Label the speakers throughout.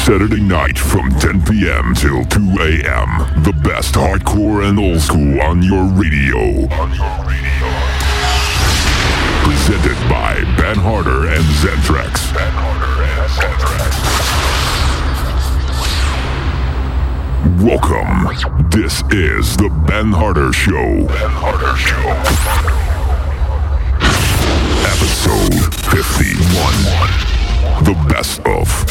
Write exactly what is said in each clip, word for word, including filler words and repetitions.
Speaker 1: Saturday night from ten p.m. till two a.m. The best hardcore and old school on your radio. On your radio. Presented by Ben Harder and Zentrax. Ben Harder and Zentrax. Welcome. This is the Ben Harder Show. Ben Harder Show. Episode fifty-one. The best of.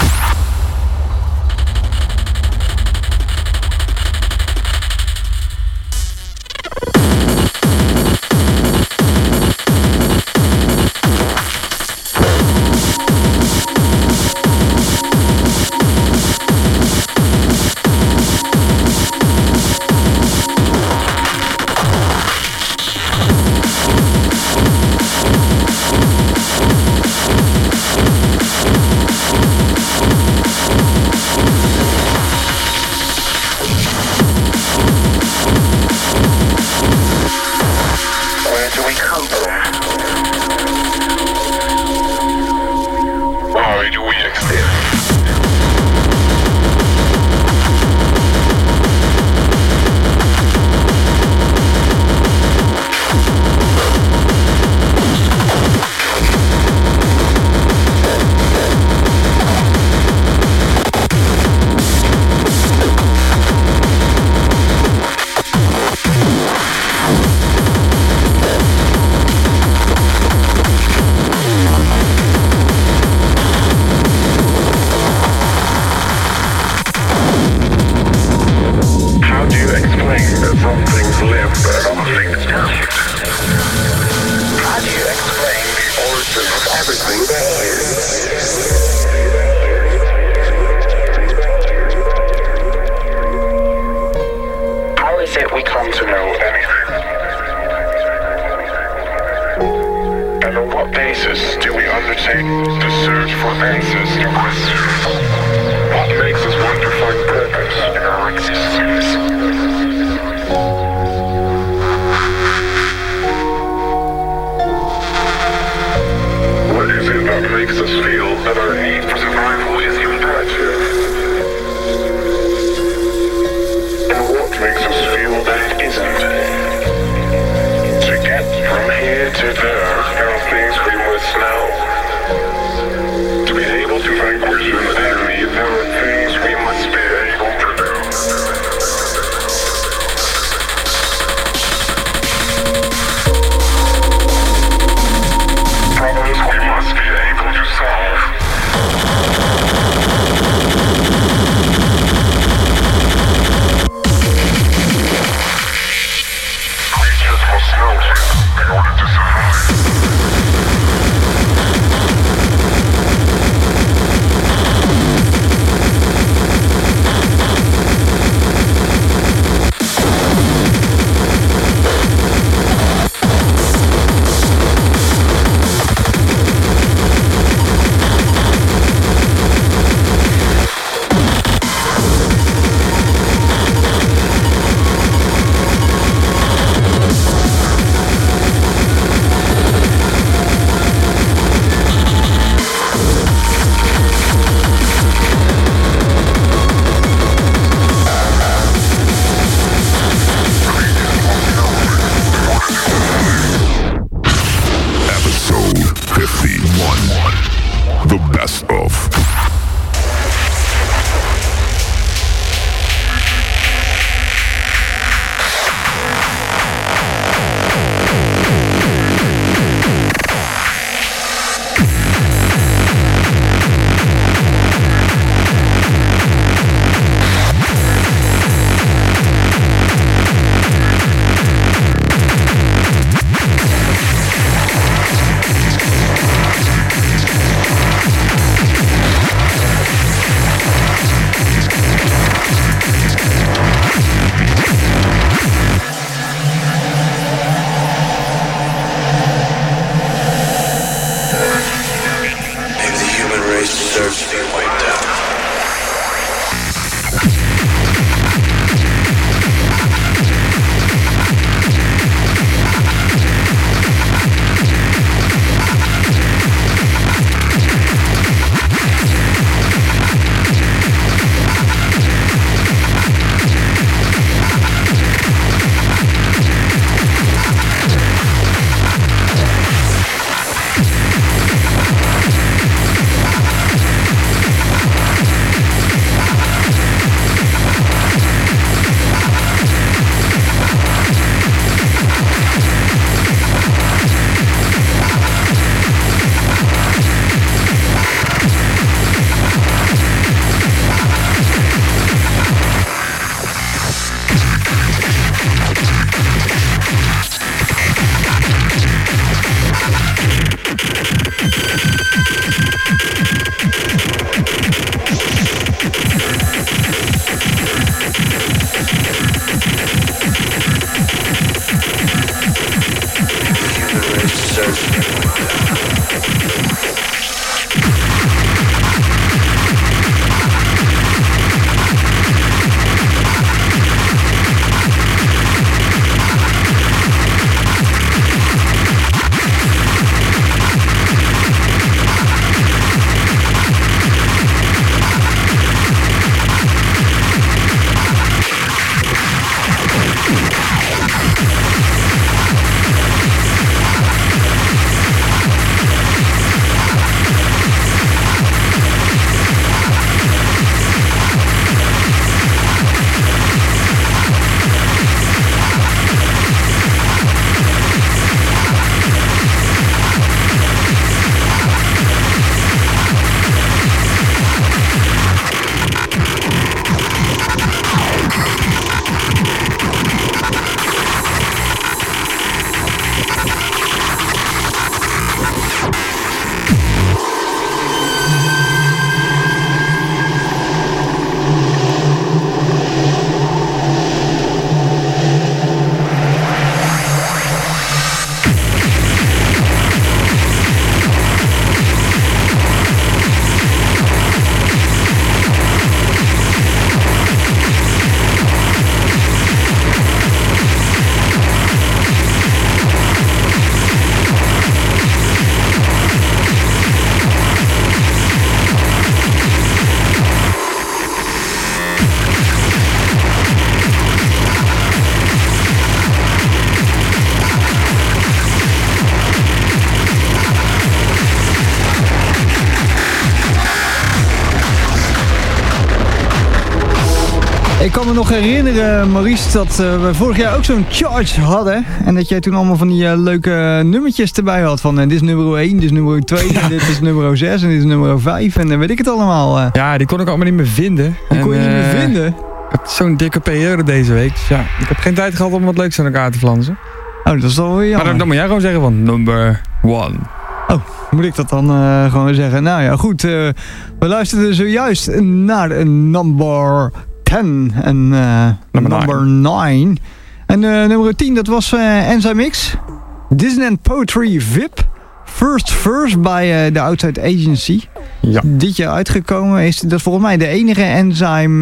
Speaker 2: Ik kan me nog herinneren, Maurice, dat uh, we vorig jaar ook zo'n charge hadden. En dat jij toen allemaal van die uh, leuke nummertjes erbij had. Van uh, dit is nummer één, dit is nummer twee, ja. Dit is nummer zes en dit is nummer vijf. En uh, weet ik het allemaal. Uh.
Speaker 3: Ja, die kon ik allemaal niet meer vinden.
Speaker 2: Die
Speaker 3: en,
Speaker 2: kon je niet meer
Speaker 3: uh,
Speaker 2: vinden?
Speaker 3: Ik heb zo'n dikke periode deze week. Dus ja, ik heb geen tijd gehad om wat leuks aan elkaar te flansen.
Speaker 2: Oh, dat is wel weer jammer.
Speaker 3: Maar dan, dan moet jij gewoon zeggen van number one.
Speaker 2: Oh, moet ik dat dan uh, gewoon zeggen? Nou ja, goed. Uh, we luisterden zojuist naar een number tien en uh, number nine. En uh, nummer tien, dat was uh, Enzyme X. Dissonant Poetry V I P. First Verse bij uh, de Outside Agency.
Speaker 3: Ja.
Speaker 2: Dit jaar uitgekomen is dat volgens mij de enige Enzyme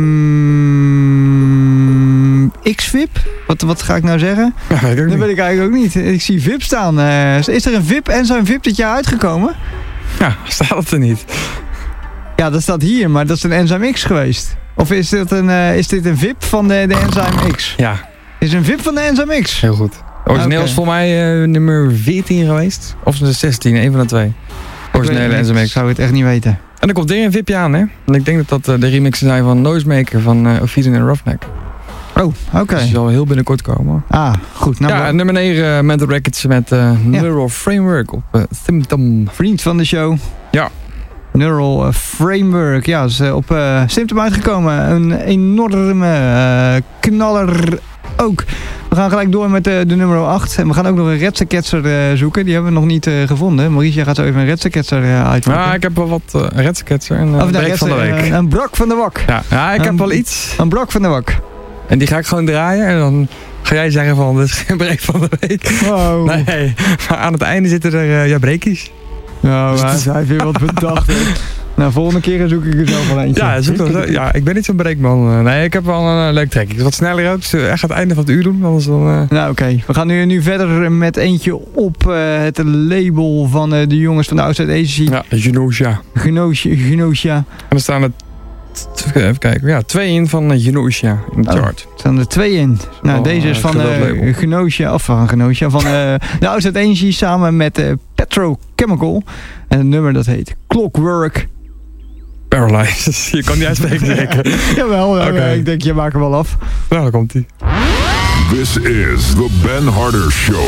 Speaker 2: X V I P. Wat, wat ga ik nou zeggen?
Speaker 3: Ja, weet ik ook
Speaker 2: dat
Speaker 3: niet.
Speaker 2: weet ik eigenlijk ook niet. Ik zie V I P staan. Uh, is er een V I P, Enzyme V I P dit jaar uitgekomen?
Speaker 3: Ja, staat het er niet.
Speaker 2: Ja, dat staat hier, maar dat is een Enzyme X geweest. Of is dit een, uh, is dit een V I P van de, de Enzyme X?
Speaker 3: Ja.
Speaker 2: Is een V I P van de Enzyme X?
Speaker 3: Heel goed. Origineel is okay. Volgens mij uh, nummer veertien geweest. Of zestien, een van de twee. Originele Enzyme X.
Speaker 2: Ik zou het echt niet weten.
Speaker 3: En er komt weer een V I Pje aan, hè? En ik denk dat dat uh, de remixen zijn van Noisemaker van uh, Ophidian en Roughneck.
Speaker 2: Oh, oké. Okay.
Speaker 3: Dus die zal heel binnenkort komen.
Speaker 2: Ah, goed. Nou,
Speaker 3: ja, nummer negen, uh, Mental Records met uh, Neural ja. Framework op uh, Symptom.
Speaker 2: Vriend van de show.
Speaker 3: Ja.
Speaker 2: Neural uh, Framework. Ja, is uh, op uh, Symptom uitgekomen. Een enorme uh, knaller ook. We gaan gelijk door met uh, de nummer acht. En we gaan ook nog een redseketser uh, zoeken. Die hebben we nog niet uh, gevonden. Maurice, jij gaat zo even een redseketser uh, uitzoeken.
Speaker 3: Ja, ik heb wel wat uh, redseketser. En uh, een break van de week.
Speaker 2: Uh, een brak van de wak.
Speaker 3: Ja, ja ik
Speaker 2: een,
Speaker 3: heb wel iets.
Speaker 2: Een brak van de wak.
Speaker 3: En die ga ik gewoon draaien. En dan ga jij zeggen van, dit is geen break van de week.
Speaker 2: Wow.
Speaker 3: Nee, maar aan het einde zitten er uh, ja, breakies.
Speaker 2: Nou, dus hij heeft weer wat bedacht. Nou, volgende keer zoek ik er zelf wel eentje.
Speaker 3: Ja, zoek dat, ja, ik ben niet zo'n breakman. Nee, ik heb wel een uh, leuk track. Ik wat sneller ook, dus echt aan het einde van het uur doen. Anders dan, uh...
Speaker 2: Nou, oké. Okay. We gaan nu, nu verder met eentje op uh, het label van uh, de jongens van de Outside Agency.
Speaker 3: Ja, Genosha.
Speaker 2: Genosha. Genosha.
Speaker 3: En er staan er, even kijken, ja, twee in van uh, Genosha in de chart.
Speaker 2: Er staan er twee in. Nou, oh, deze is van uh, Genosha, of van Genosha, van uh, de Outside Agency samen met uh, Petrochemical. En het nummer dat heet Clockwork.
Speaker 3: Paralyzed. Je kan niet uitspreken, zeker.
Speaker 2: Jawel, okay. Ik denk, je maakt hem wel af.
Speaker 3: Nou, daar komt hij.
Speaker 1: This is the Ben Harder Show.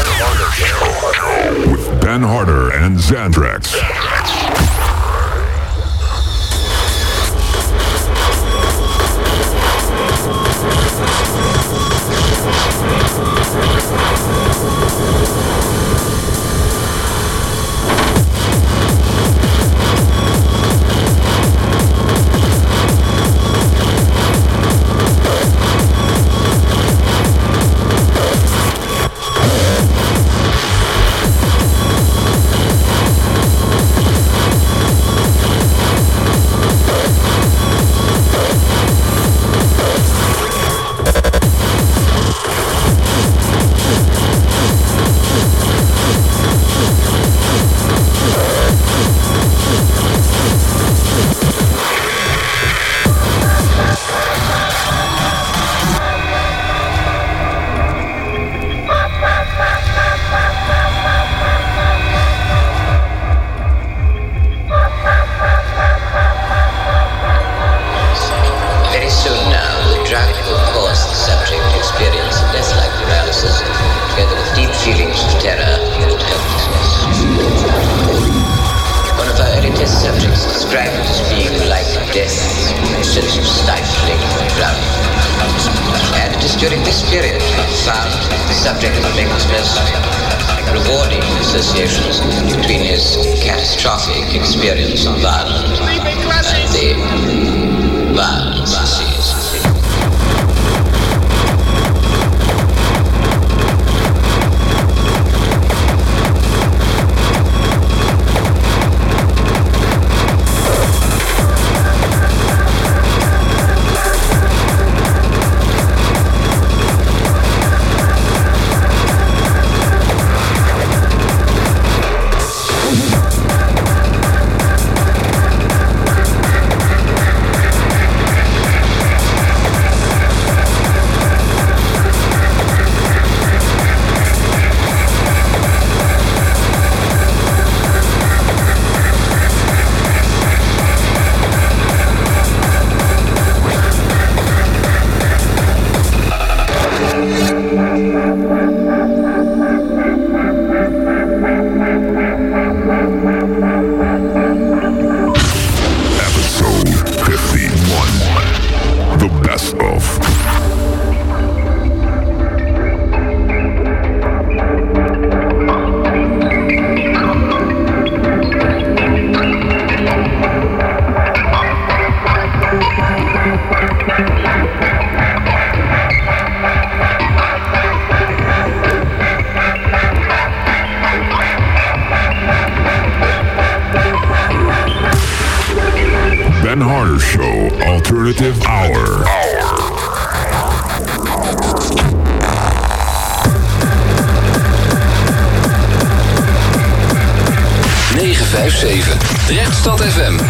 Speaker 1: With Ben Harder and Xandrax.
Speaker 4: make this most rewarding associations between his catastrophic experience of violence and the violence he sees.
Speaker 1: Ben Harder Show Alternative Hour.
Speaker 5: negen vijf zeven Rechtstad F M.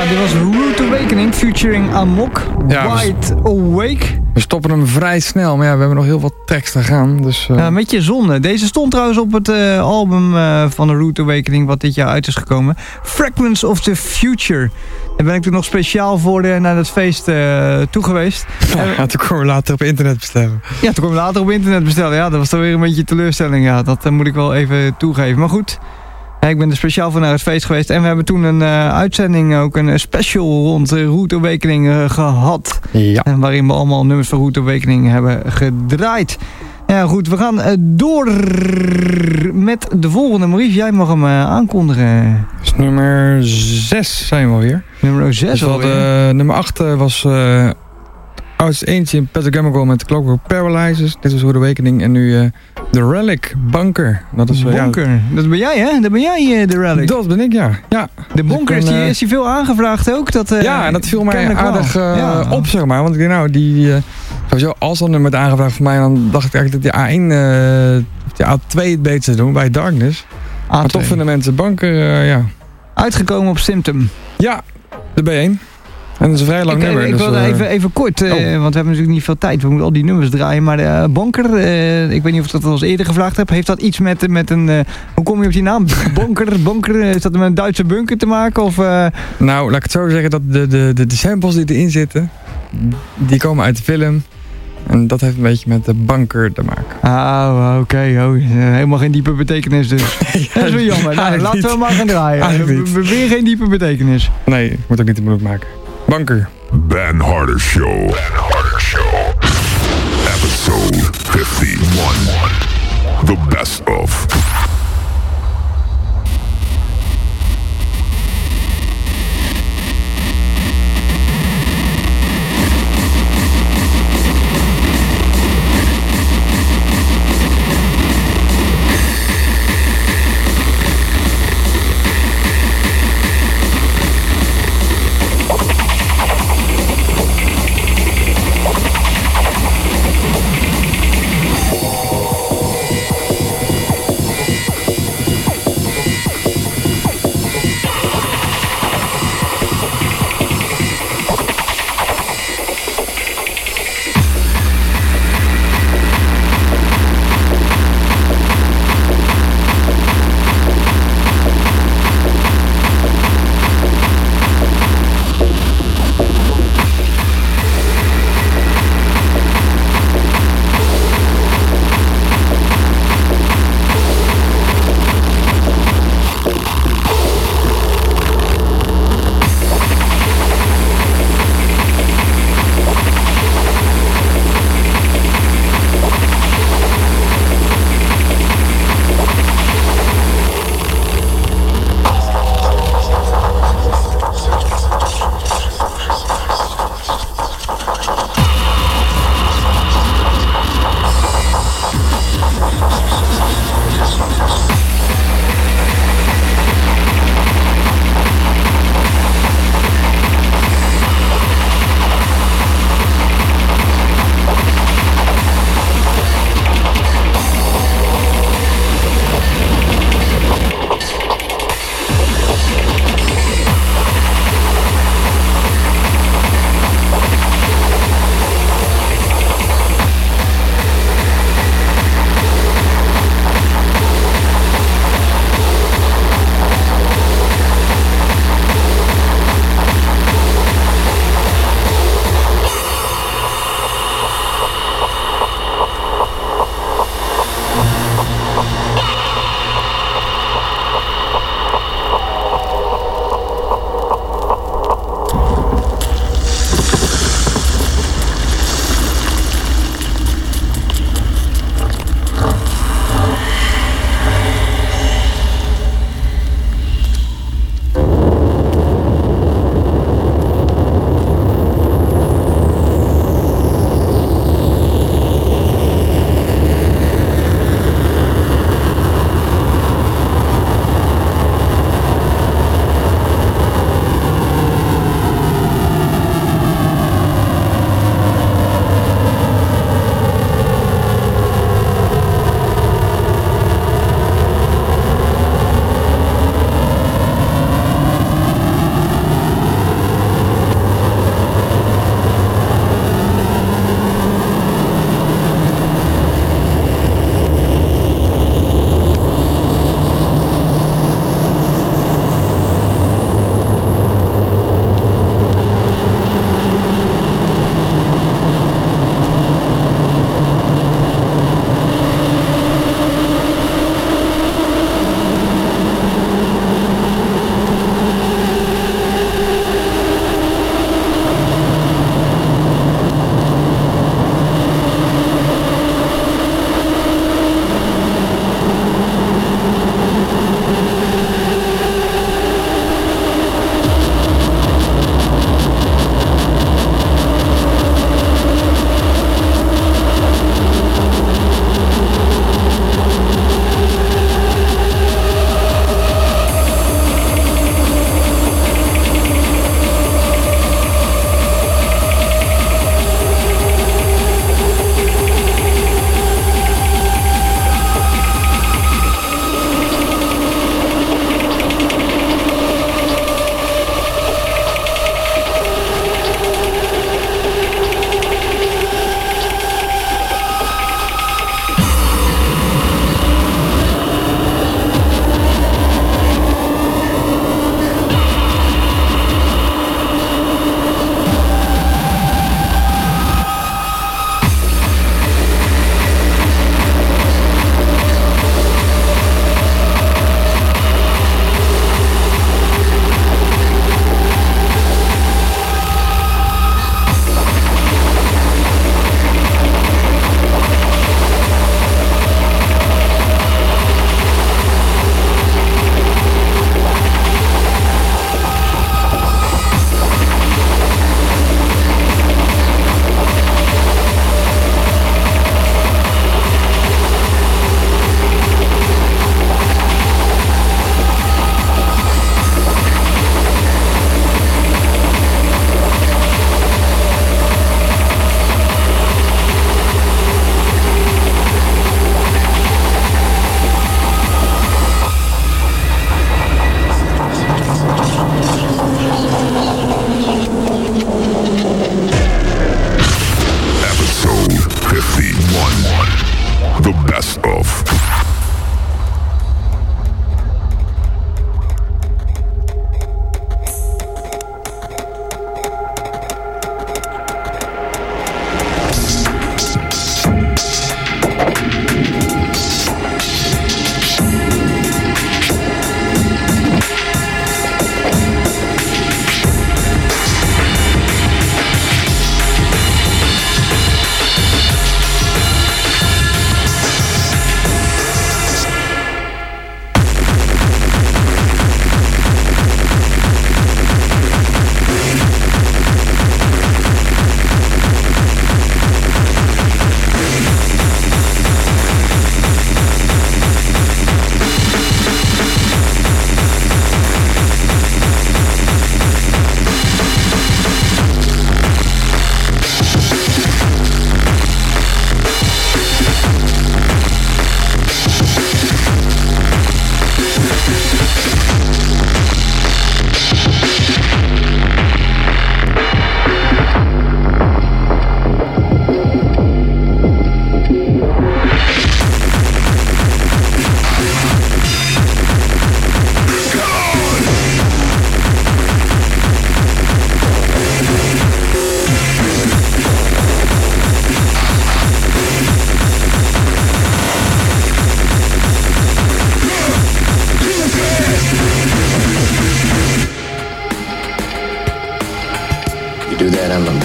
Speaker 2: Ja, dit was Rude Awakening featuring Amok,
Speaker 3: Ja,
Speaker 2: Wide Awake.
Speaker 3: We stoppen hem vrij snel, maar ja, we hebben nog heel wat tracks te gaan. Dus, uh...
Speaker 2: Ja, met je zonde. Deze stond trouwens op het uh, album uh, van de Rude Awakening wat dit jaar uit is gekomen. Fragments of the Future. Daar ben ik toen nog speciaal voor de, naar dat feest uh, toe geweest.
Speaker 3: Ja, ja, toen komen we later op internet bestellen.
Speaker 2: Ja, toen komen we later op internet bestellen. Ja, dat was dan weer een beetje teleurstelling. Ja, dat uh, moet ik wel even toegeven. Maar goed, ja, ik ben er speciaal voor naar het feest geweest. En we hebben toen een uh, uitzending, ook een special rond uh, Rude Awakening uh, gehad.
Speaker 3: Ja.
Speaker 2: En waarin we allemaal nummers van Rude Awakening hebben gedraaid. Ja goed, we gaan uh, door met de volgende. Maurice, jij mag hem uh, aankondigen.
Speaker 3: Dus nummer zes zijn we alweer.
Speaker 2: Nummer zes
Speaker 3: dus we hadden, uh, nummer acht uh, was uh, Oudest Eentje in Patrick Chemical met Clockwork Paralyzes. Dit was Rude Awakening. En nu uh, The Relic, Bunker. Dat is, uh,
Speaker 2: Bunker, ja, dat ben jij hè? Dat ben jij uh, The Relic.
Speaker 3: Dat ben ik, ja. ja.
Speaker 2: De Bunker, is, die, uh, is die veel aangevraagd ook? Dat, uh,
Speaker 3: ja, en dat viel mij aardig uh,
Speaker 2: ja.
Speaker 3: op, zeg maar. Want ik denk nou, die... Uh, sowieso, als dan nummer werd aangevraagd voor mij, dan dacht ik eigenlijk dat die A één, uh, die A twee het beter doen bij Darkness. A twee. Maar toch vinden mensen Bunker, uh, ja.
Speaker 2: Uitgekomen op Symptom.
Speaker 3: Ja, de B één. En dat is een vrij lang
Speaker 2: ik,
Speaker 3: nummer.
Speaker 2: Ik
Speaker 3: dus,
Speaker 2: wilde
Speaker 3: uh,
Speaker 2: even, even kort, uh,
Speaker 3: oh.
Speaker 2: want we hebben natuurlijk niet veel tijd. We moeten al die nummers draaien. Maar uh, Bonker, uh, ik weet niet of ik dat al eens eerder gevraagd heb. Heeft dat iets met, met een... Uh, hoe kom je op die naam? Bonker, Bonker, is dat met een Duitse bunker te maken? Of, uh...
Speaker 3: Nou, laat ik het zo zeggen. Dat de, de, de, de samples die erin zitten, die komen uit de film. En dat heeft een beetje met de bunker te maken.
Speaker 2: Ah, oké. Okay, oh, helemaal geen diepe betekenis dus. Ja, dat is wel jammer. Nou, laten we maar gaan draaien. We, we weer geen diepe betekenis.
Speaker 3: Nee, ik moet ook niet te moeilijk maken. Bunker.
Speaker 1: Ben Harder Show. Ben Harder Show. Episode fifty-one. The best of.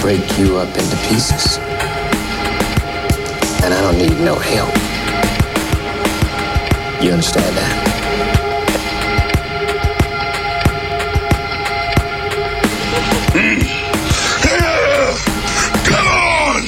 Speaker 4: break you up into pieces. And I don't need no help. You understand that?
Speaker 1: Come on!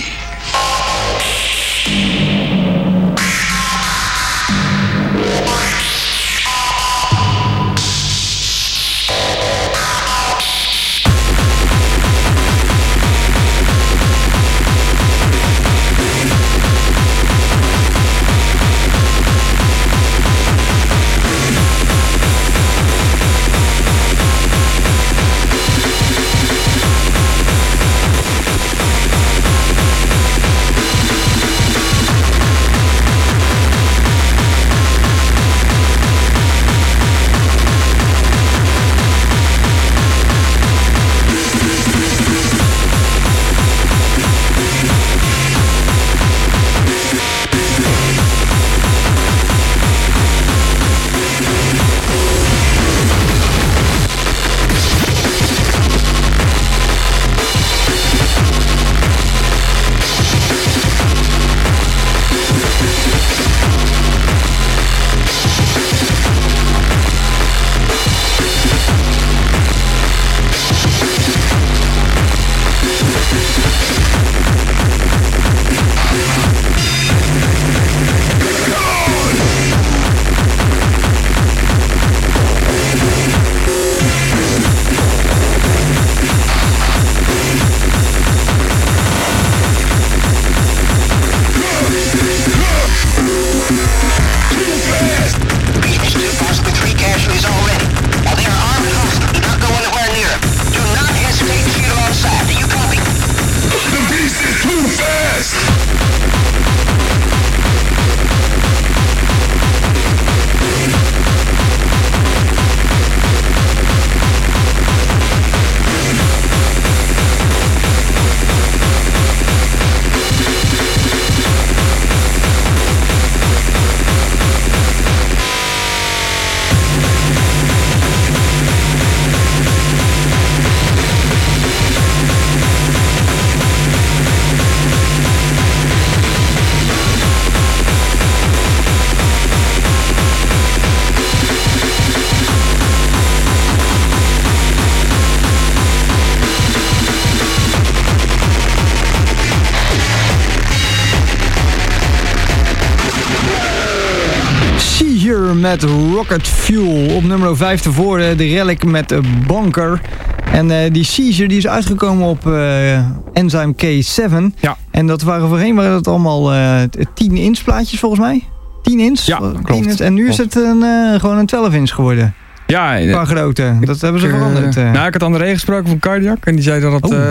Speaker 2: Met Rocket Fuel. Op nummer vijf tevoren de Relic met Bunker. En uh, die Seizure die is uitgekomen op uh, Enzyme K zeven.
Speaker 3: Ja.
Speaker 2: En dat waren voorheen waren dat allemaal uh, tien inch plaatjes volgens mij. tien inch?
Speaker 3: Ja,
Speaker 2: tien
Speaker 3: klopt.
Speaker 2: Inch. En nu
Speaker 3: klopt.
Speaker 2: is het een, uh, gewoon een twaalf inch geworden.
Speaker 3: Ja.
Speaker 2: Qua grootte. Dat hebben ze
Speaker 3: uh,
Speaker 2: veranderd. Uh.
Speaker 3: Nou, ik had André gesproken van Cardiac. En die zei dat het
Speaker 2: Oh.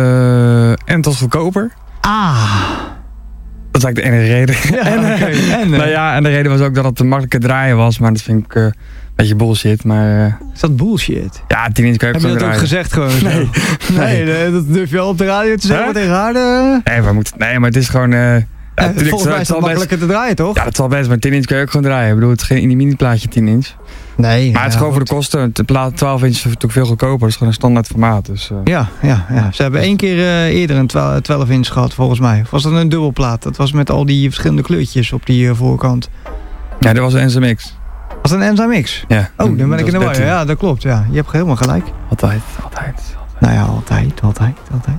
Speaker 3: uh, en was goedkoper.
Speaker 2: Ah.
Speaker 3: Dat is eigenlijk de enige reden.
Speaker 2: Ja,
Speaker 3: en, uh,
Speaker 2: okay. en, uh,
Speaker 3: nou ja, en de reden was ook dat het te makkelijker draaien was. Maar dat vind ik uh, een beetje bullshit. Maar uh,
Speaker 2: is dat bullshit?
Speaker 3: ja, tien inch kan je ook
Speaker 2: Heb je
Speaker 3: zo
Speaker 2: dat ook
Speaker 3: draaien.
Speaker 2: gezegd gewoon?
Speaker 3: Nee.
Speaker 2: nee. nee, dat durf je al op de radio te zeggen
Speaker 3: Huh?
Speaker 2: tegen haar. Uh,
Speaker 3: Nee, maar, moet, nee, maar het is gewoon... Uh, ja,
Speaker 2: uh,
Speaker 3: tuurlijk,
Speaker 2: volgens mij is het
Speaker 3: zal best-
Speaker 2: makkelijker te draaien, toch?
Speaker 3: Ja, dat zal best, maar tien inch kun je ook gewoon draaien. Ik bedoel, het is geen mini plaatje tien inch.
Speaker 2: Nee.
Speaker 3: Maar het is gewoon voor de kosten. De plaat twaalf inch is natuurlijk veel goedkoper. Het is gewoon een standaard formaat. Dus, uh.
Speaker 2: Ja, ja, ja, ze hebben één keer uh, eerder een twaalf inch gehad, volgens mij. Of was dat een dubbelplaat? Dat was met al die verschillende kleurtjes op die uh, voorkant.
Speaker 3: Ja, dat was een Enzyme X.
Speaker 2: Was dat een Enzyme X?
Speaker 3: Ja.
Speaker 2: Oh, dan ben ik in de war.
Speaker 3: dertien.
Speaker 2: Ja, dat klopt. Ja. Je hebt helemaal gelijk.
Speaker 3: Altijd, altijd, altijd.
Speaker 2: Nou ja, altijd, altijd, altijd.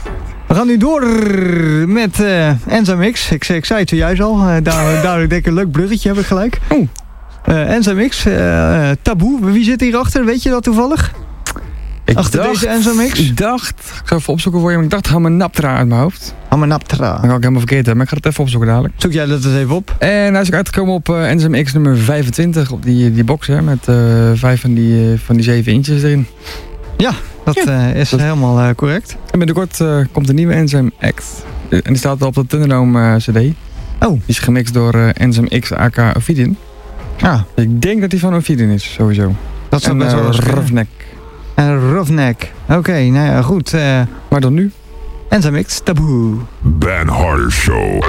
Speaker 2: We gaan nu door met uh, Enzyme X. Ik, ik zei het zojuist al. Uh, daar, daar denk ik een leuk bruggetje heb ik gelijk.
Speaker 3: Oeh.
Speaker 2: Uh, Enzyme X, uh, Taboe. Wie zit hierachter? Weet je dat toevallig?
Speaker 3: Ik
Speaker 2: Achter
Speaker 3: dacht,
Speaker 2: deze Enzyme X?
Speaker 3: Ik dacht, ik ga even opzoeken voor je, maar ik dacht Hamanaptra uit mijn hoofd.
Speaker 2: Hamanaptra.
Speaker 3: Dat kan ik helemaal verkeerd hebben, maar ik ga het even opzoeken dadelijk.
Speaker 2: Zoek jij dat eens even op.
Speaker 3: En hij is ook uitgekomen op uh, Enzyme X nummer vijfentwintig, op die, die box, hè, met uh, vijf van die, uh, van die zeven inches erin.
Speaker 2: Ja, dat
Speaker 3: Ja.
Speaker 2: Uh, is
Speaker 3: Dat-
Speaker 2: helemaal uh, correct.
Speaker 3: En binnenkort uh, komt een nieuwe Enzyme X. Uh, en die staat op de Thunderdome uh, cd. Die
Speaker 2: Oh,
Speaker 3: is gemixt door uh, Enzyme X aka Ophidian.
Speaker 2: ja,
Speaker 3: Ik denk dat die van Ophidian is, sowieso.
Speaker 2: dat zou
Speaker 3: En
Speaker 2: best wel
Speaker 3: uh,
Speaker 2: eens kunnen.
Speaker 3: Roughneck.
Speaker 2: En Roughneck. Oké, okay, nou ja, goed. Uh,
Speaker 3: Maar dan nu?
Speaker 2: Enzyme X, Taboe.
Speaker 1: Ben Harder Show.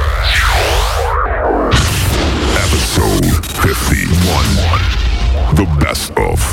Speaker 1: Episode fifty-one. The best of.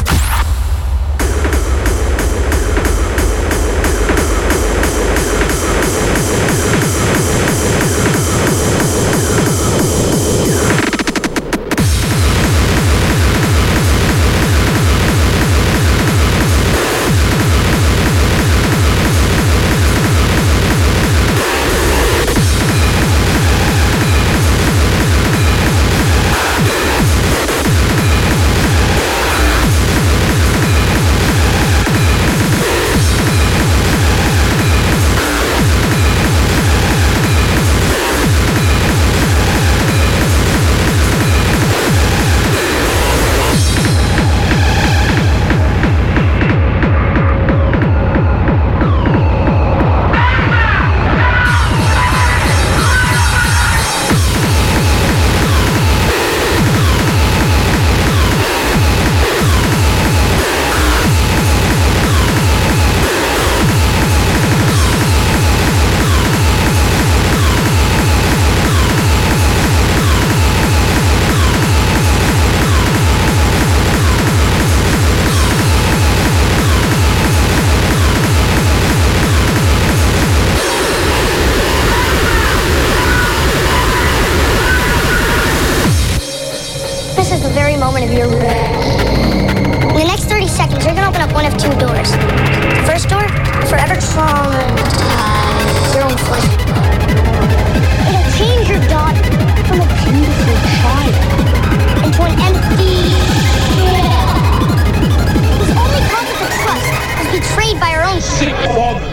Speaker 6: one of two doors. The first door, forever traumatize your own flesh. It'll change your daughter from a beautiful child into an empty shell. Whose only cause of trust was betrayed by her own sick father.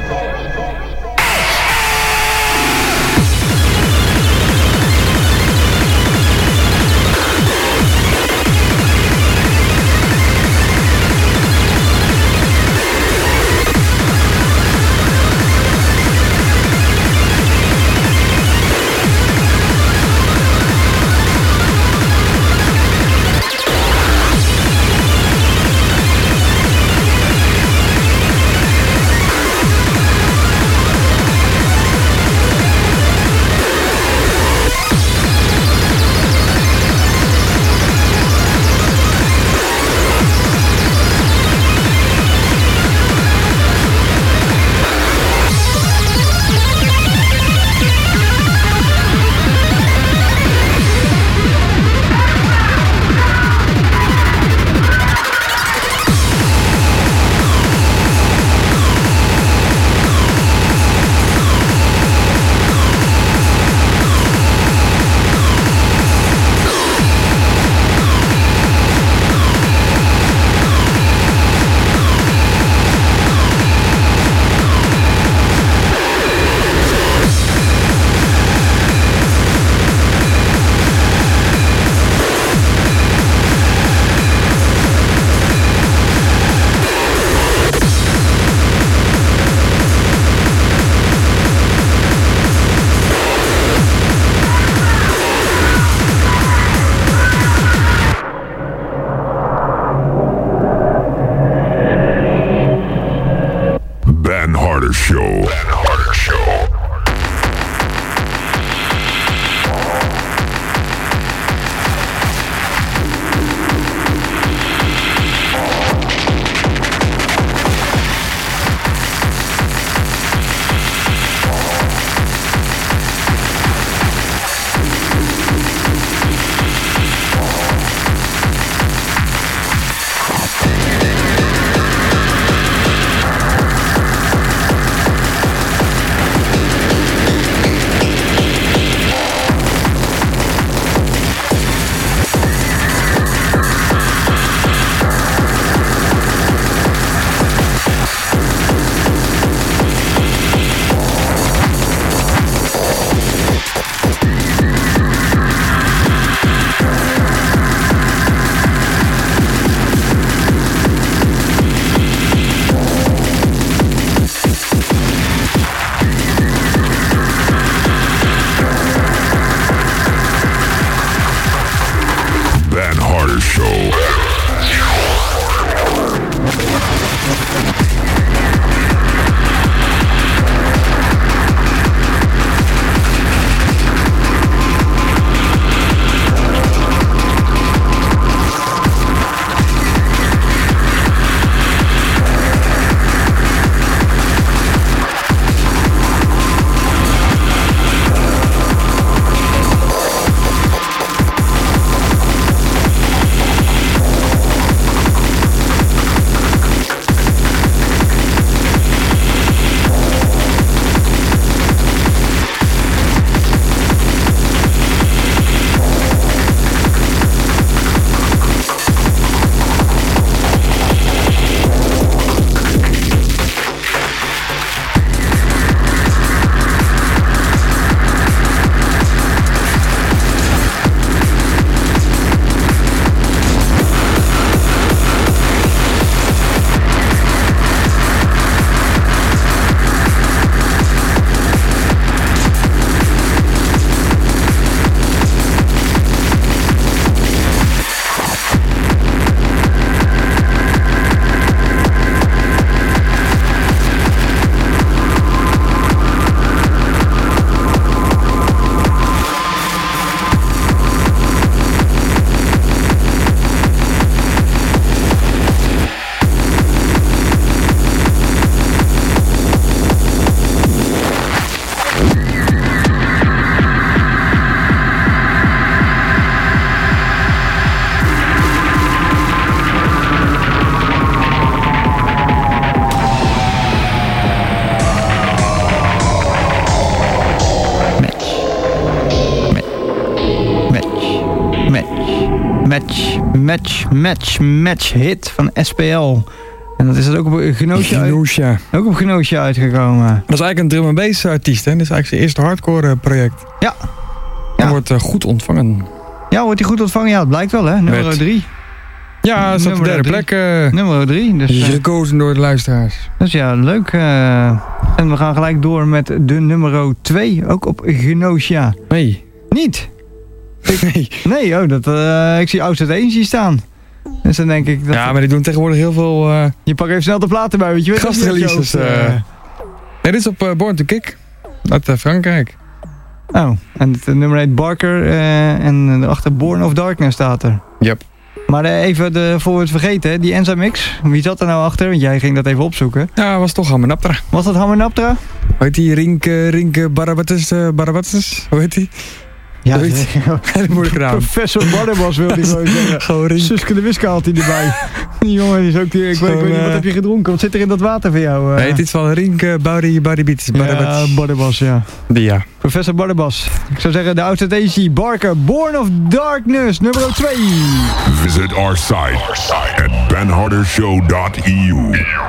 Speaker 2: Match, Match, Match hit van S P L. En dat is het ook op Genosha,
Speaker 3: Genosha.
Speaker 2: Uit, ook op Genosha uitgekomen.
Speaker 3: Dat is eigenlijk een drum and bass artiest, hè? Dit is eigenlijk zijn eerste hardcore project.
Speaker 2: Ja.
Speaker 3: Hij
Speaker 2: ja.
Speaker 3: wordt uh, goed ontvangen.
Speaker 2: Ja, wordt hij goed ontvangen? Ja, het blijkt wel, hè? Nummer
Speaker 3: Met.
Speaker 2: drie.
Speaker 3: Ja, dat is op de derde
Speaker 2: drie.
Speaker 3: plek. Uh,
Speaker 2: Nummer drie. Dus, uh,
Speaker 3: gekozen door de luisteraars.
Speaker 2: dus ja, leuk. Uh, en we gaan gelijk door met de nummer twee. Ook op Genosha.
Speaker 3: Nee.
Speaker 2: Niet?
Speaker 3: Nee.
Speaker 2: Nee, oh, dat, uh, ik zie Outset één staan. Dus dan denk ik... Dat
Speaker 3: ja, maar die doen tegenwoordig heel veel... Uh,
Speaker 2: je pakt even snel de platen bij, want je weet
Speaker 3: gastreleases. Uh, uh, nee, dit is op uh, Born to Kick. Uit uh, Frankrijk.
Speaker 2: Oh, en het uh, nummer heet Barker uh, en daarachter Born of Darkness staat er.
Speaker 3: Yep.
Speaker 2: Maar uh, even, de, voor we het vergeten, die Enza Mix, wie zat er nou achter? Want jij ging dat even opzoeken.
Speaker 3: Ja, was toch Hamanaptra.
Speaker 2: Was dat Hamanaptra?
Speaker 3: Hoe heet die? Rinke, Rinke Barabatus, uh, Barabatus? Hoe heet die?
Speaker 2: Ja,
Speaker 3: dat is moeilijk gedaan.
Speaker 2: Professor Barnabas wil die gewoon zeggen.
Speaker 3: Gewoon
Speaker 2: Suske de Wiske had hij erbij. Die jongen die is ook... Die, ik, weet, ik weet niet, wat heb je gedronken? Wat zit er in dat water van jou? Uh?
Speaker 3: Nee, het is van Rinke Bari Baribitis.
Speaker 2: Ja, Barnabas, ja.
Speaker 3: Die, ja.
Speaker 2: Professor Barnabas. Ik zou zeggen, de oudste A C Barker, Born of Darkness, nummer twee.
Speaker 1: Visit our site at ben harder show dot e u.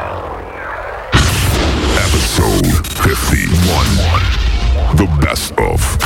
Speaker 1: Episode fifty-one. The best of...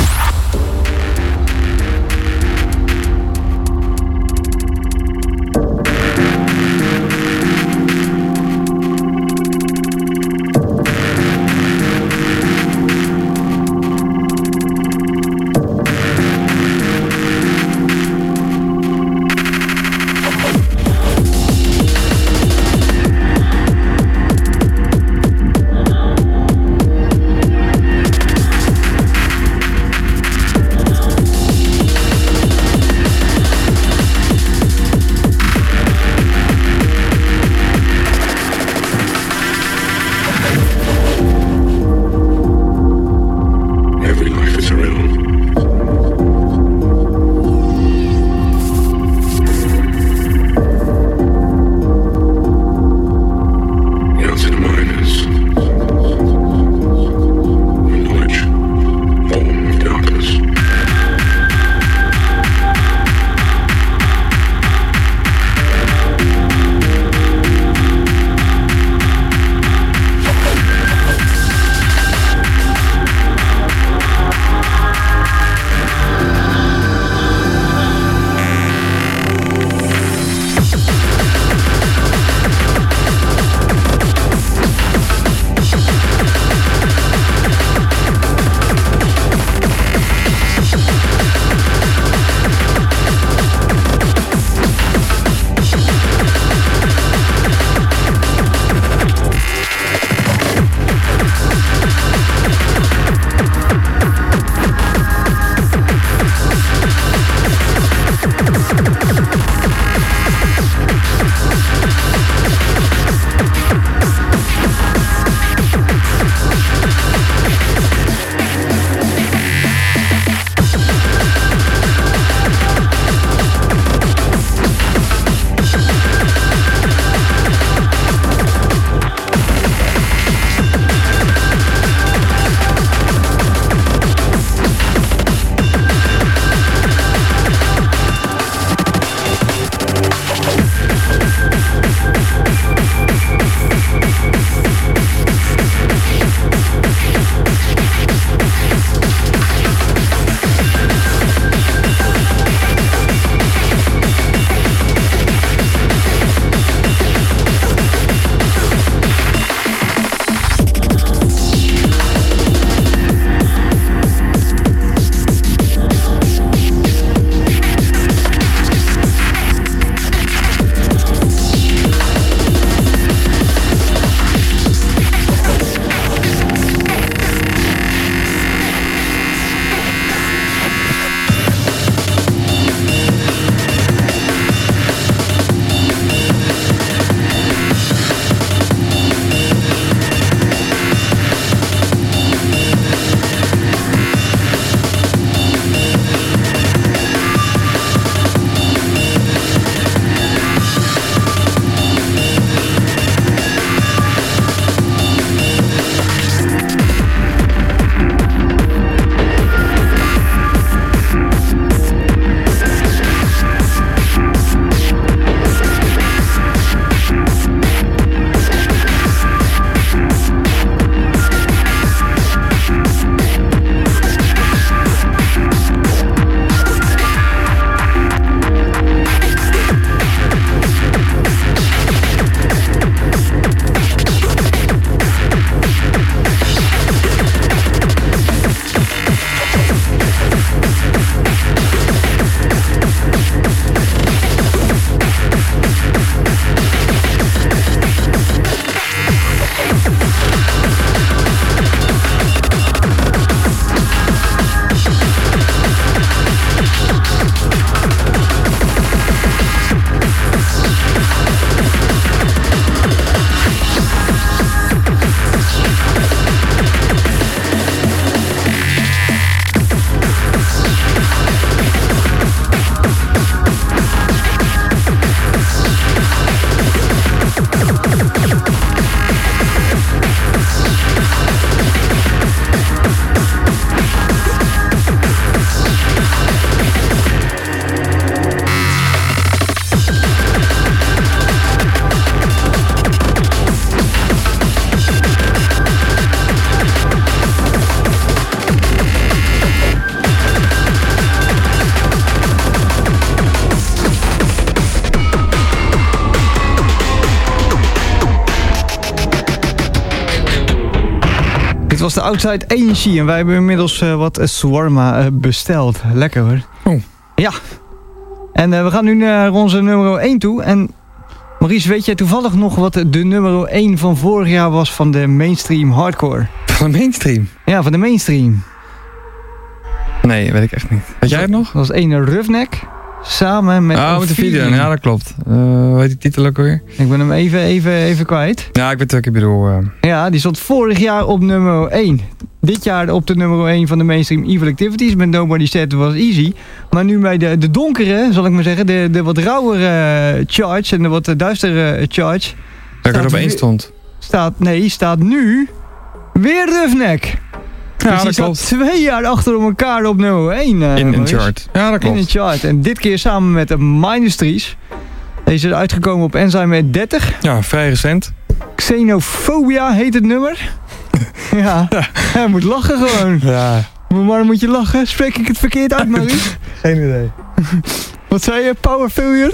Speaker 2: was de Outside Energy en wij hebben inmiddels uh, wat shawarma uh, besteld. Lekker hoor.
Speaker 3: Oh.
Speaker 2: Ja. En uh, we gaan nu naar onze nummer één toe. En Maurice, weet jij toevallig nog wat de nummer één van vorig jaar was van de mainstream hardcore?
Speaker 3: Van de mainstream?
Speaker 2: Ja, van de mainstream.
Speaker 3: Nee, weet ik echt niet. Weet jij het nog?
Speaker 2: Dat was één Roughneck. Samen met...
Speaker 3: Oh, met de video. Ja, dat klopt. Uh, weet die titel ook weer?
Speaker 2: Ik ben hem even, even, even kwijt.
Speaker 3: Ja, ik weet wat ik bedoel. Uh...
Speaker 2: Ja, die stond vorig jaar op nummer één. Dit jaar op de nummer één van de mainstream Evil Activities met Nobody Said It Was Easy. Maar nu bij de, de donkere, zal ik maar zeggen, de, de wat rauwere uh, charge en de wat duistere uh, charge.
Speaker 3: Dat er op één stond.
Speaker 2: Staat, nee, staat nu weer Roughneck.
Speaker 3: Ja,
Speaker 2: dus die
Speaker 3: dat klopt.
Speaker 2: staat twee jaar achter elkaar op nummer één. Uh,
Speaker 3: in een chart. Ja, dat klopt.
Speaker 2: In een chart. En dit keer samen met de Ministries. Deze is uitgekomen op Enzyme dertig.
Speaker 3: Ja, vrij recent.
Speaker 2: Xenophobia heet het nummer. Ja, ja. Hij moet lachen gewoon.
Speaker 3: Ja.
Speaker 2: Maar waarom moet je lachen? Spreek ik het verkeerd uit, Maurice?
Speaker 3: Geen idee.
Speaker 2: Wat zei je? Power failure?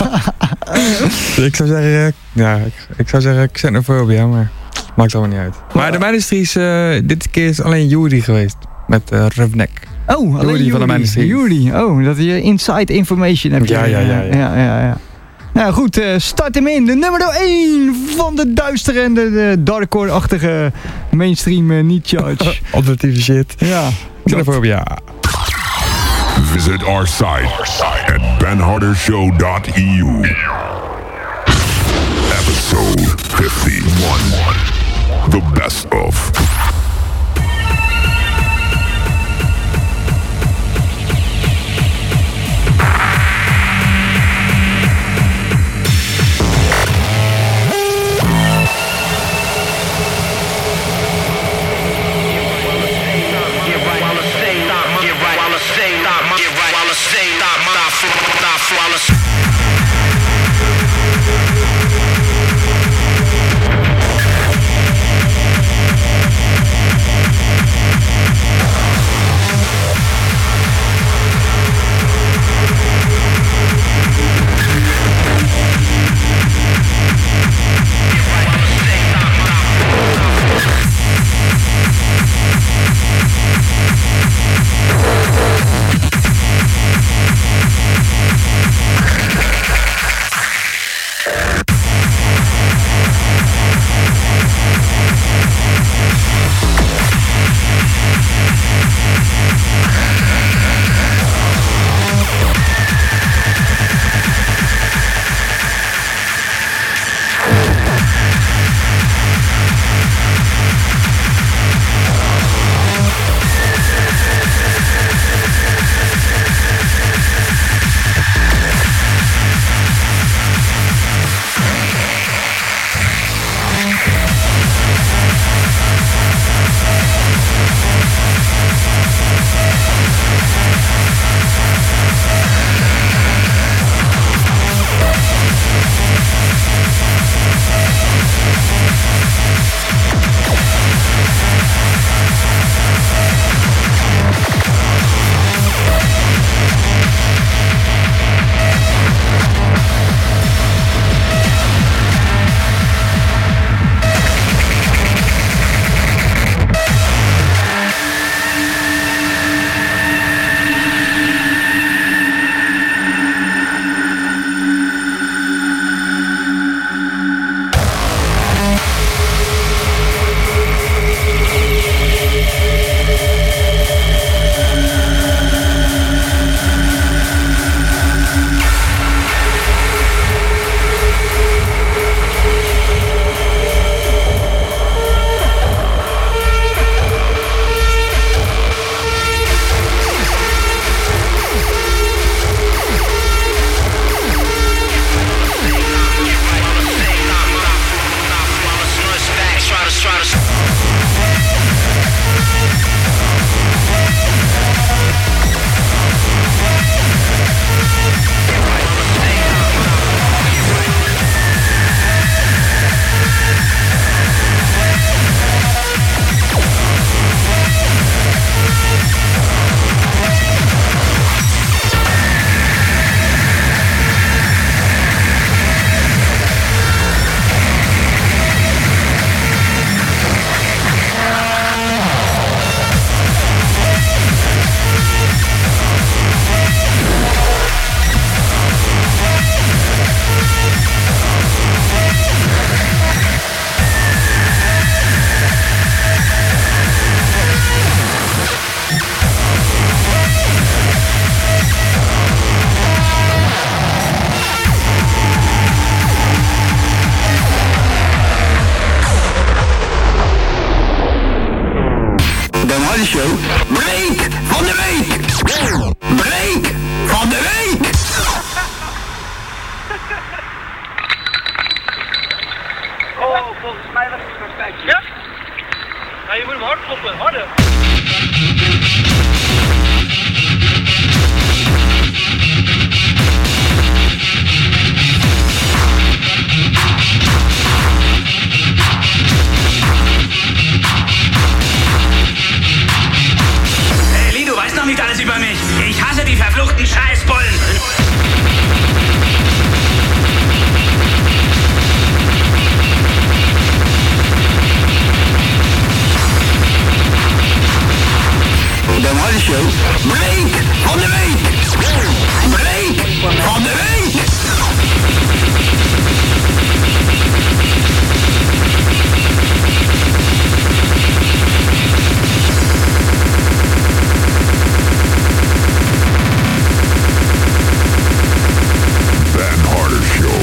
Speaker 3: ik zou zeggen, ja, ik, ik zou zeggen xenofobia, maar maakt allemaal niet uit. Maar de Ministries, uh, dit keer is alleen Jury geweest. Met uh, Roughneck.
Speaker 2: Oh, alleen Jury van de Ministries. Jury. Oh, dat je inside information hebt.
Speaker 3: Ja, ja, ja. ja.
Speaker 2: ja, ja, ja. Nou goed, uh, start hem in. De nummer één van de duistere en de, de darkcore-achtige mainstream uh, niet-charge.
Speaker 3: Alternatieve shit.
Speaker 2: Ja.
Speaker 3: Xenofobia.
Speaker 1: Visit our site at ben harder show dot e u. Episode fifty-one. The best of.
Speaker 7: Flawless. Hardy Show. Break van de week. Break van de week.
Speaker 8: Oh, volgens mij was het perfect. Ja? Nou, je moet hem hard kloppen, harder.
Speaker 9: Hey, Lee, du weißt noch nicht alles über mich. Ich hasse die verfluchten Scheißbullen.
Speaker 7: De Hardy Show. Break van de week. Break van de week.
Speaker 1: Ben Harder Show.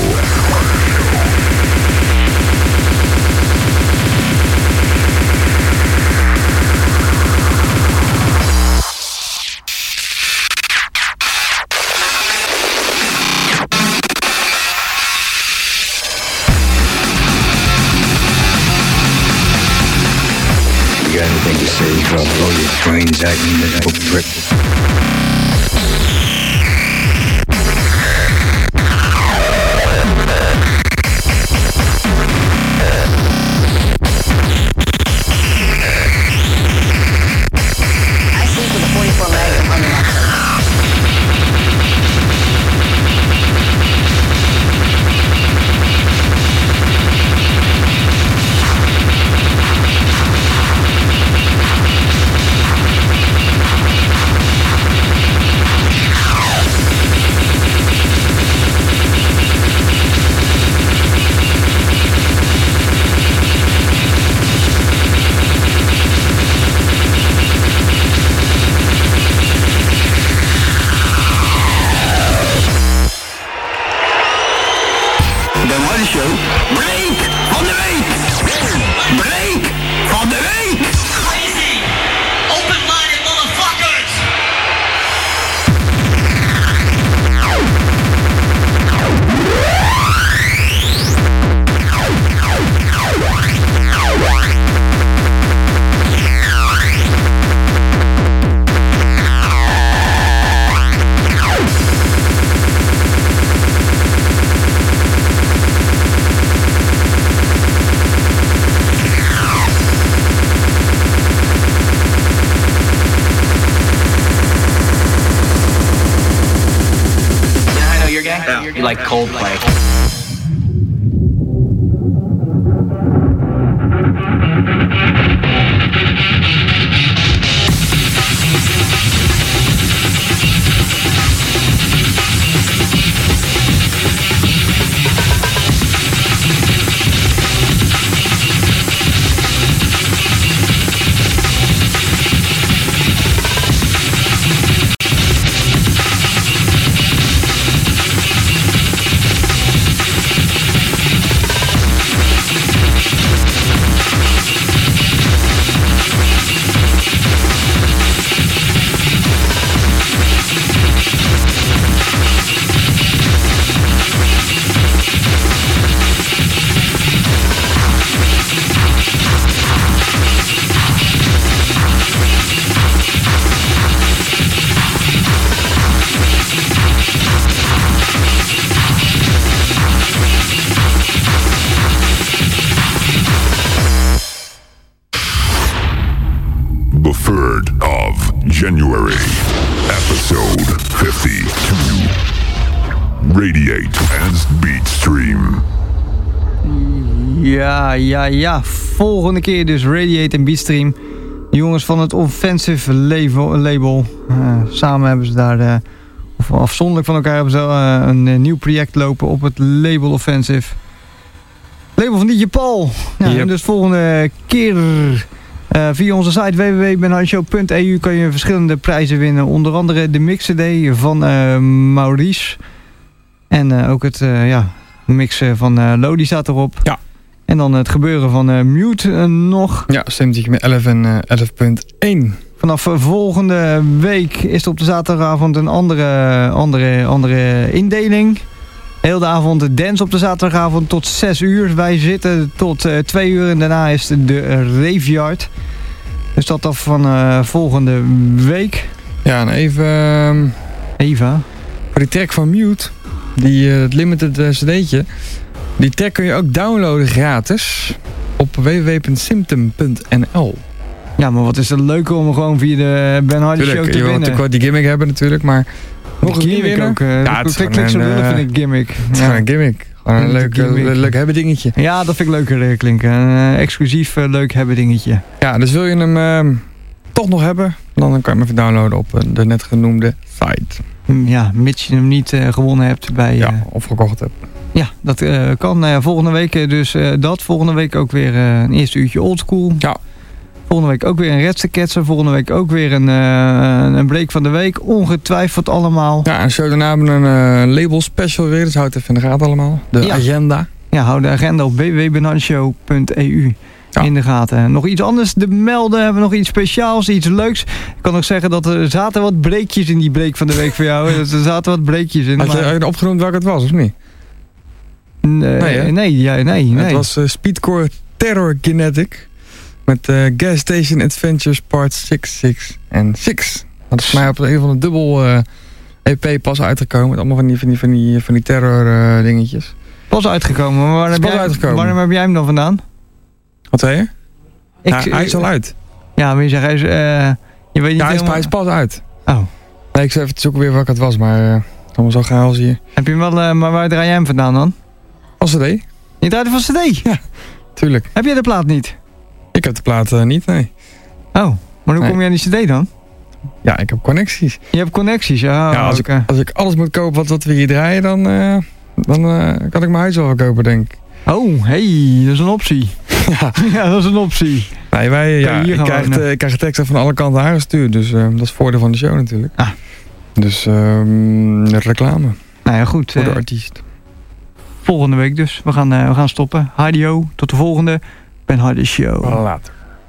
Speaker 10: You got anything to say, before I blow your brains out, you little prick?
Speaker 11: I sleep with a forty-four Magnum under my pillow.
Speaker 7: De Hardy Show. Break van de week. Break van de week.
Speaker 9: Crazy! Open-minded motherfuckers!
Speaker 4: Yeah, I know your gang. Yeah. You like Coldplay.
Speaker 1: The third of January, episode fifty-two. Radiate and Beatstream.
Speaker 2: Ja, ja, ja. Volgende keer dus Radiate en Beatstream. De jongens van het Offensive label. label. Uh, samen hebben ze daar, uh, of afzonderlijk van elkaar, hebben ze uh, een uh, nieuw project lopen op het label Offensive. Label van D J Paul. Ja, yep. En dus volgende keer uh, via onze site w w w punt ben hardy show punt e u kan je verschillende prijzen winnen. Onder andere de mix C D van uh, Maurice. En uh, ook het uh, ja, mix van uh, Lodi staat erop.
Speaker 3: Ja.
Speaker 2: En dan het gebeuren van uh, Mute uh, nog.
Speaker 3: Ja, stemt met elf en uh, elf punt één.
Speaker 2: Vanaf volgende week is er op de zaterdagavond een andere, andere, andere indeling. Heel de avond dance op de zaterdagavond tot zes uur. Wij zitten tot uh, twee uur en daarna is de, de Raveyard. Dus dat af van uh, volgende week.
Speaker 3: Ja, en even... Uh,
Speaker 2: Eva.
Speaker 3: Voor die track van Mute, die uh, het limited uh, cd'tje. Die track kun je ook downloaden gratis op w w w punt symptom punt n l.
Speaker 2: Ja, maar wat is het leuk om gewoon via de Ben Hardy Show te winnen.
Speaker 3: Je wil natuurlijk wel die gimmick hebben natuurlijk, maar... Mogen we niet winnen?
Speaker 2: Ook, uh,
Speaker 3: ja, het is
Speaker 2: klik zo lullen vind ik gimmick.
Speaker 3: Het is
Speaker 2: ja.
Speaker 3: gewoon een gimmick. Gewoon een leuk, uh, leuk hebben dingetje.
Speaker 2: Ja, dat vind ik leuker uh, klinken. Een uh, exclusief uh, leuk hebben dingetje.
Speaker 3: Ja, dus wil je hem uh, toch nog hebben, dan kan je hem even downloaden op uh, de net genoemde site.
Speaker 2: Ja, mits je hem niet uh, gewonnen hebt bij... Uh,
Speaker 3: ja, of gekocht hebt.
Speaker 2: Ja, dat uh, kan. Uh, volgende week dus uh, dat. Volgende week ook weer uh, een eerste uurtje oldschool.
Speaker 3: Ja.
Speaker 2: Volgende week ook weer een redste ketsen. Volgende week ook weer een, uh, een break van de week. Ongetwijfeld allemaal.
Speaker 3: Ja, en zo daarna hebben we een uh, label special weer. Dus houd het even in de gaten allemaal. De
Speaker 2: ja. agenda. Ja, hou de agenda op w w w punt benardshow punt e u ja. in de gaten. Nog iets anders te melden. Hebben we nog iets speciaals, iets leuks. Ik kan nog zeggen dat er zaten wat breekjes in die break van de week voor jou. Er zaten wat breekjes in.
Speaker 3: Had je,
Speaker 2: maar...
Speaker 3: had je opgenoemd welke het was, of niet?
Speaker 2: Nee, nee, nee, ja, nee, nee.
Speaker 3: Het was uh, Speedcore Terror Kinetic. Met uh, Gas Station Adventures Part zes, zes en zes. Dat is mij op een van de dubbel uh, E P pas uitgekomen. Met allemaal van die, van die, van die, van die terror uh, dingetjes.
Speaker 2: Pas uitgekomen, maar waar heb,
Speaker 3: pas
Speaker 2: jij,
Speaker 3: uitgekomen.
Speaker 2: waarom heb jij hem dan vandaan?
Speaker 3: Wat zei je?
Speaker 2: Ik,
Speaker 3: ja, hij is al uit.
Speaker 2: Ja, maar je zegt, hij is, uh, je weet niet
Speaker 3: ja, hij is,
Speaker 2: helemaal...
Speaker 3: hij is pas uit.
Speaker 2: Oh.
Speaker 3: Nee, ik zou even zoeken weer welke het was, maar uh, allemaal zo gaal zie je.
Speaker 2: Heb je hem wel, uh, maar waar draai jij hem vandaan dan?
Speaker 3: Als C D.
Speaker 2: Je draait van C D?
Speaker 3: Ja, tuurlijk.
Speaker 2: Heb jij de plaat niet?
Speaker 3: Ik heb de plaat uh, niet, nee.
Speaker 2: Oh, maar hoe
Speaker 3: nee.
Speaker 2: kom je aan die C D dan?
Speaker 3: Ja, ik heb connecties.
Speaker 2: Je hebt connecties, ja.
Speaker 3: ja als,
Speaker 2: okay.
Speaker 3: ik, als ik alles moet kopen wat, wat we hier draaien, dan, uh, dan uh, kan ik mijn huis wel verkopen, denk ik.
Speaker 2: Oh, hey, dat is een optie.
Speaker 3: ja.
Speaker 2: ja, dat is een optie.
Speaker 3: Nee, wij, ja, ik, krijg, uh, ik krijg teksten van alle kanten aangestuurd, dus uh, dat is het voordeel van de show natuurlijk.
Speaker 2: Ah.
Speaker 3: Dus uh, reclame.
Speaker 2: Nou ja, goed.
Speaker 3: Voor de
Speaker 2: uh,
Speaker 3: artiest.
Speaker 2: Volgende week dus. We gaan, uh, we gaan stoppen. Hadio, tot de volgende. Ben Hardy Show.
Speaker 3: Later.